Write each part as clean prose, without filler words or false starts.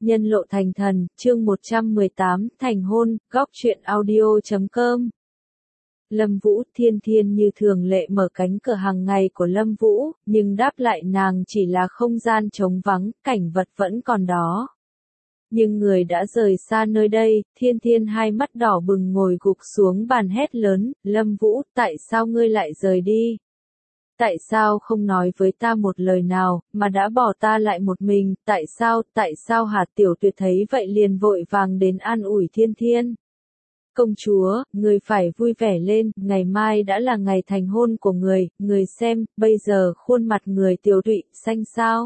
Nhân lộ thành thần, chương 118, thành hôn, góc truyện audio.com. Lâm Vũ, Thiên Thiên như thường lệ mở cánh cửa hàng ngày của Lâm Vũ, nhưng đáp lại nàng chỉ là không gian trống vắng, cảnh vật vẫn còn đó. Nhưng người đã rời xa nơi đây, Thiên Thiên hai mắt đỏ bừng ngồi gục xuống bàn hét lớn, Lâm Vũ, tại sao ngươi lại rời đi? Tại sao không nói với ta một lời nào, mà đã bỏ ta lại một mình, tại sao hả? Tiểu Tuyệt thấy vậy liền vội vàng đến an ủi Thiên Thiên. Công chúa, người phải vui vẻ lên, ngày mai đã là ngày thành hôn của người xem, bây giờ khuôn mặt người tiểu tụy, xanh xao.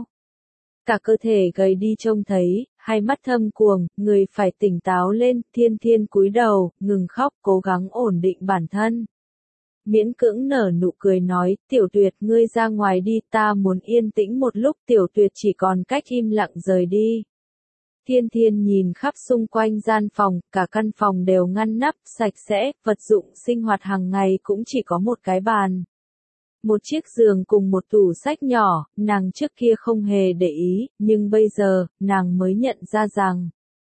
Cả cơ thể gầy đi trông thấy, hai mắt thâm quầng, người phải tỉnh táo lên, Thiên Thiên cúi đầu, ngừng khóc, cố gắng ổn định bản thân. Miễn cưỡng nở nụ cười nói, Tiểu Tuyệt ngươi ra ngoài đi, ta muốn yên tĩnh một lúc. Tiểu Tuyệt chỉ còn cách im lặng rời đi. Thiên Thiên nhìn khắp xung quanh gian phòng, cả căn phòng đều ngăn nắp, sạch sẽ, vật dụng sinh hoạt hàng ngày cũng chỉ có một cái bàn. Một chiếc giường cùng một tủ sách nhỏ, nàng trước kia không hề để ý, nhưng bây giờ, nàng mới nhận ra rằng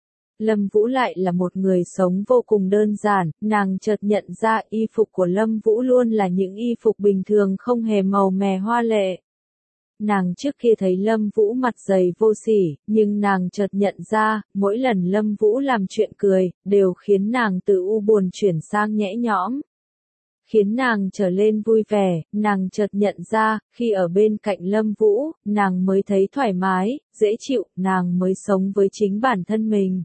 Lâm Vũ lại là một người sống vô cùng đơn giản, nàng chợt nhận ra y phục của Lâm Vũ luôn là những y phục bình thường không hề màu mè hoa lệ. Nàng trước kia thấy Lâm Vũ mặt dày vô sỉ, nhưng nàng chợt nhận ra, mỗi lần Lâm Vũ làm chuyện cười, đều khiến nàng từ u buồn chuyển sang nhẽ nhõm. Khiến nàng trở lên vui vẻ, nàng chợt nhận ra, khi ở bên cạnh Lâm Vũ, nàng mới thấy thoải mái, dễ chịu, nàng mới sống với chính bản thân mình.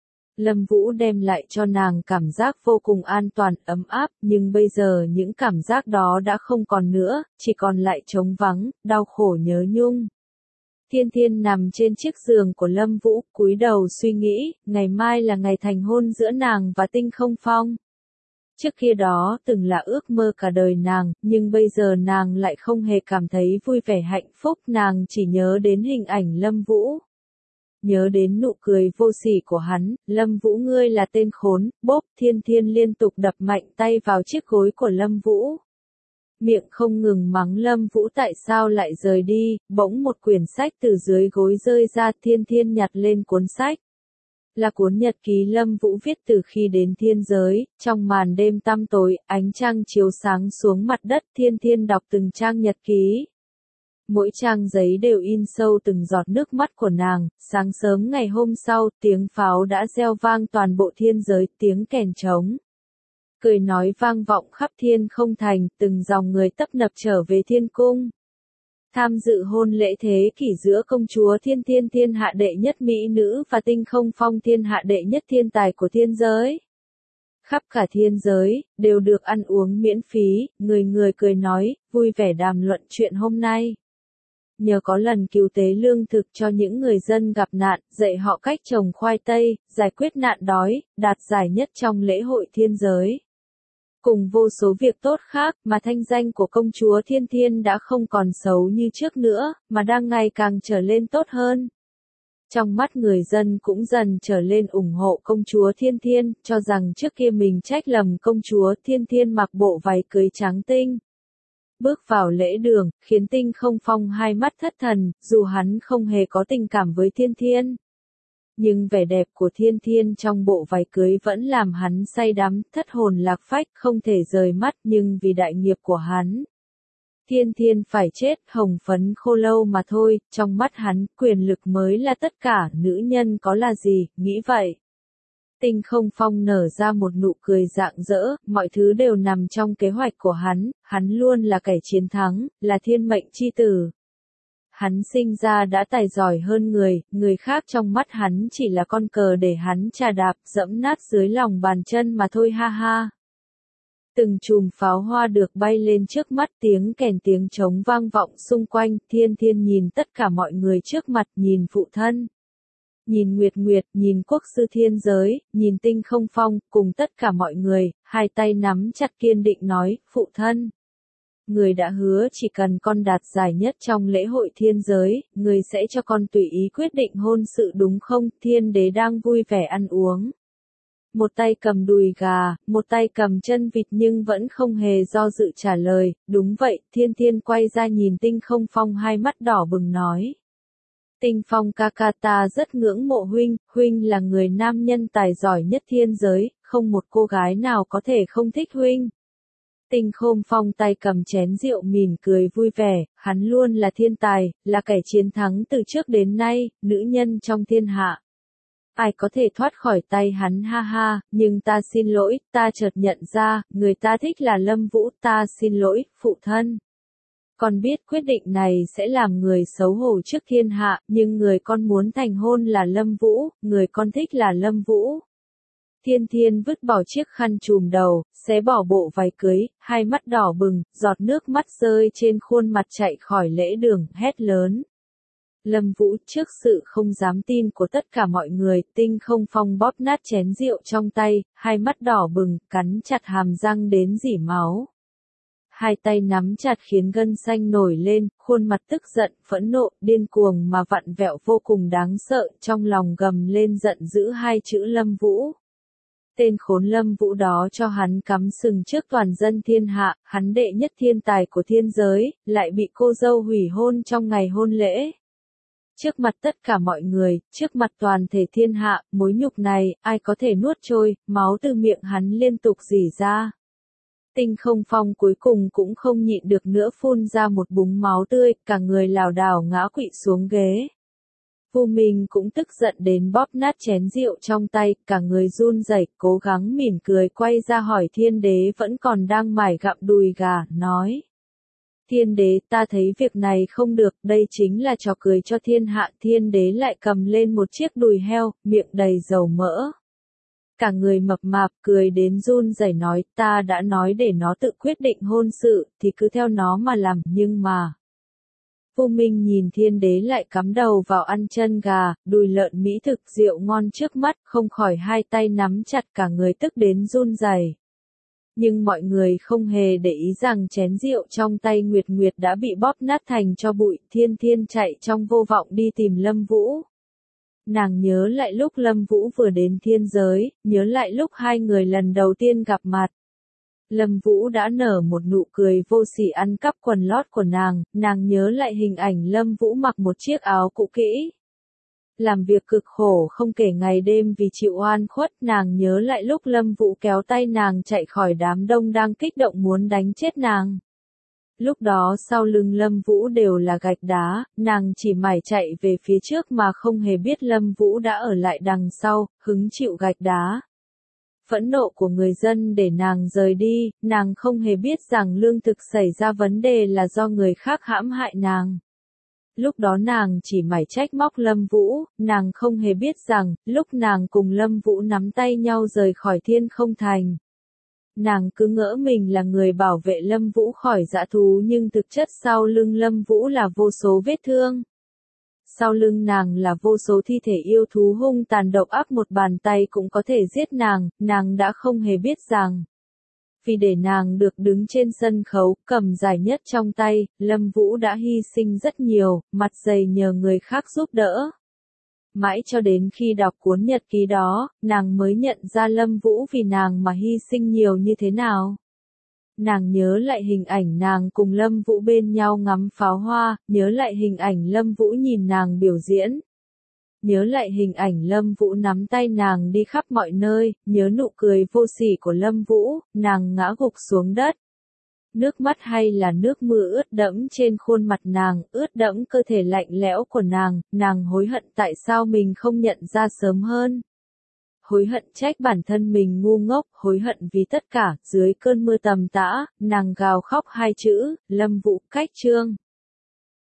Lâm Vũ đem lại cho nàng cảm giác vô cùng an toàn, ấm áp, nhưng bây giờ những cảm giác đó đã không còn nữa, chỉ còn lại trống vắng, đau khổ nhớ nhung. Thiên Thiên nằm trên chiếc giường của Lâm Vũ, cúi đầu suy nghĩ, ngày mai là ngày thành hôn giữa nàng và Tinh Không Phong. Trước kia đó từng là ước mơ cả đời nàng, nhưng bây giờ nàng lại không hề cảm thấy vui vẻ hạnh phúc, nàng chỉ nhớ đến hình ảnh Lâm Vũ. Nhớ đến nụ cười vô sỉ của hắn, Lâm Vũ ngươi là tên khốn, bốp, Thiên Thiên liên tục đập mạnh tay vào chiếc gối của Lâm Vũ. Miệng không ngừng mắng Lâm Vũ tại sao lại rời đi, bỗng một quyển sách từ dưới gối rơi ra, Thiên Thiên nhặt lên cuốn sách. Là cuốn nhật ký Lâm Vũ viết từ khi đến thiên giới, trong màn đêm tăm tối, ánh trăng chiếu sáng xuống mặt đất, Thiên Thiên đọc từng trang nhật ký. Mỗi trang giấy đều in sâu từng giọt nước mắt của nàng, sáng sớm ngày hôm sau, tiếng pháo đã reo vang toàn bộ thiên giới, tiếng kèn trống. Cười nói vang vọng khắp thiên không thành, từng dòng người tấp nập trở về thiên cung. Tham dự hôn lễ thế kỷ giữa công chúa Thiên Thiên thiên hạ đệ nhất mỹ nữ và Tinh Không Phong thiên hạ đệ nhất thiên tài của thiên giới. Khắp cả thiên giới, đều được ăn uống miễn phí, người người cười nói, vui vẻ đàm luận chuyện hôm nay. Nhờ có lần cứu tế lương thực cho những người dân gặp nạn, dạy họ cách trồng khoai tây, giải quyết nạn đói, đạt giải nhất trong lễ hội thiên giới. Cùng vô số việc tốt khác mà thanh danh của công chúa Thiên Thiên đã không còn xấu như trước nữa, mà đang ngày càng trở lên tốt hơn. Trong mắt người dân cũng dần trở lên ủng hộ công chúa Thiên Thiên, cho rằng trước kia mình trách lầm công chúa Thiên Thiên mặc bộ váy cưới trắng tinh. Bước vào lễ đường, khiến Tinh Không Phong hai mắt thất thần, dù hắn không hề có tình cảm với Thiên Thiên. Nhưng vẻ đẹp của Thiên Thiên trong bộ váy cưới vẫn làm hắn say đắm, thất hồn lạc phách, không thể rời mắt, nhưng vì đại nghiệp của hắn. Thiên Thiên phải chết, hồng phấn khô lâu mà thôi, trong mắt hắn, quyền lực mới là tất cả, nữ nhân có là gì, nghĩ vậy. Tinh Không Phong nở ra một nụ cười rạng rỡ, mọi thứ đều nằm trong kế hoạch của hắn luôn là kẻ chiến thắng, là thiên mệnh chi tử. Hắn sinh ra đã tài giỏi hơn người khác trong mắt hắn chỉ là con cờ để hắn chà đạp, dẫm nát dưới lòng bàn chân mà thôi ha ha. Từng chùm pháo hoa được bay lên trước mắt, tiếng kèn tiếng trống vang vọng xung quanh, Thiên Thiên nhìn tất cả mọi người trước mặt, nhìn phụ thân. Nhìn Nguyệt Nguyệt, nhìn quốc sư thiên giới, nhìn Tinh Không Phong, cùng tất cả mọi người, hai tay nắm chặt kiên định nói, phụ thân. Người đã hứa chỉ cần con đạt giải nhất trong lễ hội thiên giới, người sẽ cho con tùy ý quyết định hôn sự đúng không? Thiên đế đang vui vẻ ăn uống. Một tay cầm đùi gà, một tay cầm chân vịt nhưng vẫn không hề do dự trả lời, đúng vậy, Thiên Thiên quay ra nhìn Tinh Không Phong hai mắt đỏ bừng nói. Tinh Phong ca ca ta rất ngưỡng mộ huynh, huynh là người nam nhân tài giỏi nhất thiên giới, không một cô gái nào có thể không thích huynh. Tinh Khôn Phong tay cầm chén rượu mỉm cười vui vẻ, hắn luôn là thiên tài, là kẻ chiến thắng từ trước đến nay, nữ nhân trong thiên hạ. Ai có thể thoát khỏi tay hắn ha ha, nhưng ta xin lỗi, ta chợt nhận ra, người ta thích là Lâm Vũ, ta xin lỗi, phụ thân. Con biết quyết định này sẽ làm người xấu hổ trước thiên hạ, nhưng người con muốn thành hôn là Lâm Vũ, người con thích là Lâm Vũ. Thiên Thiên vứt bỏ chiếc khăn trùm đầu, xé bỏ bộ váy cưới, hai mắt đỏ bừng, giọt nước mắt rơi trên khuôn mặt chạy khỏi lễ đường, hét lớn. Lâm Vũ trước sự không dám tin của tất cả mọi người, Tinh Không Phong bóp nát chén rượu trong tay, hai mắt đỏ bừng, cắn chặt hàm răng đến rỉ máu. Hai tay nắm chặt khiến gân xanh nổi lên, khuôn mặt tức giận, phẫn nộ, điên cuồng mà vặn vẹo vô cùng đáng sợ, trong lòng gầm lên giận dữ hai chữ Lâm Vũ. Tên khốn Lâm Vũ đó cho hắn cắm sừng trước toàn dân thiên hạ, hắn đệ nhất thiên tài của thiên giới, lại bị cô dâu hủy hôn trong ngày hôn lễ. Trước mặt tất cả mọi người, trước mặt toàn thể thiên hạ, mối nhục này, ai có thể nuốt trôi, máu từ miệng hắn liên tục rỉ ra. Tinh Không Phong cuối cùng cũng không nhịn được nữa phun ra một búng máu tươi, cả người lảo đảo ngã quỵ xuống ghế. Vu Minh cũng tức giận đến bóp nát chén rượu trong tay, cả người run rẩy, cố gắng mỉm cười quay ra hỏi Thiên Đế vẫn còn đang mải gặm đùi gà, nói. Thiên Đế, ta thấy việc này không được, đây chính là trò cười cho thiên hạ. Thiên Đế lại cầm lên một chiếc đùi heo, miệng đầy dầu mỡ. Cả người mập mạp cười đến run rẩy nói, ta đã nói để nó tự quyết định hôn sự, thì cứ theo nó mà làm, nhưng mà. Vu Minh nhìn Thiên Đế lại cắm đầu vào ăn chân gà, đùi lợn mỹ thực rượu ngon trước mắt, không khỏi hai tay nắm chặt, cả người tức đến run rẩy. Nhưng mọi người không hề để ý rằng chén rượu trong tay Nguyệt Nguyệt đã bị bóp nát thành tro bụi. Thiên Thiên chạy trong vô vọng đi tìm Lâm Vũ. Nàng nhớ lại lúc Lâm Vũ vừa đến thiên giới, nhớ lại lúc hai người lần đầu tiên gặp mặt. Lâm Vũ đã nở một nụ cười vô sỉ ăn cắp quần lót của nàng nhớ lại hình ảnh Lâm Vũ mặc một chiếc áo cũ kỹ. Làm việc cực khổ không kể ngày đêm vì chịu oan khuất, nàng nhớ lại lúc Lâm Vũ kéo tay nàng chạy khỏi đám đông đang kích động muốn đánh chết nàng. Lúc đó sau lưng Lâm Vũ đều là gạch đá, nàng chỉ mải chạy về phía trước mà không hề biết Lâm Vũ đã ở lại đằng sau, hứng chịu gạch đá. Phẫn nộ của người dân để nàng rời đi, nàng không hề biết rằng lương thực xảy ra vấn đề là do người khác hãm hại nàng. Lúc đó nàng chỉ mải trách móc Lâm Vũ, nàng không hề biết rằng, lúc nàng cùng Lâm Vũ nắm tay nhau rời khỏi Thiên Không Thành. Nàng cứ ngỡ mình là người bảo vệ Lâm Vũ khỏi dã thú nhưng thực chất sau lưng Lâm Vũ là vô số vết thương. Sau lưng nàng là vô số thi thể yêu thú hung tàn độc ác, một bàn tay cũng có thể giết nàng đã không hề biết rằng. Vì để nàng được đứng trên sân khấu, cầm giải nhất trong tay, Lâm Vũ đã hy sinh rất nhiều, mặt dày nhờ người khác giúp đỡ. Mãi cho đến khi đọc cuốn nhật ký đó, nàng mới nhận ra Lâm Vũ vì nàng mà hy sinh nhiều như thế nào. Nàng nhớ lại hình ảnh nàng cùng Lâm Vũ bên nhau ngắm pháo hoa, nhớ lại hình ảnh Lâm Vũ nhìn nàng biểu diễn. Nhớ lại hình ảnh Lâm Vũ nắm tay nàng đi khắp mọi nơi, nhớ nụ cười vô sỉ của Lâm Vũ, nàng ngã gục xuống đất. Nước mắt hay là nước mưa ướt đẫm trên khuôn mặt nàng, ướt đẫm cơ thể lạnh lẽo của nàng hối hận tại sao mình không nhận ra sớm hơn. Hối hận trách bản thân mình ngu ngốc, hối hận vì tất cả, dưới cơn mưa tầm tã, nàng gào khóc hai chữ, Lâm Vũ cách chương.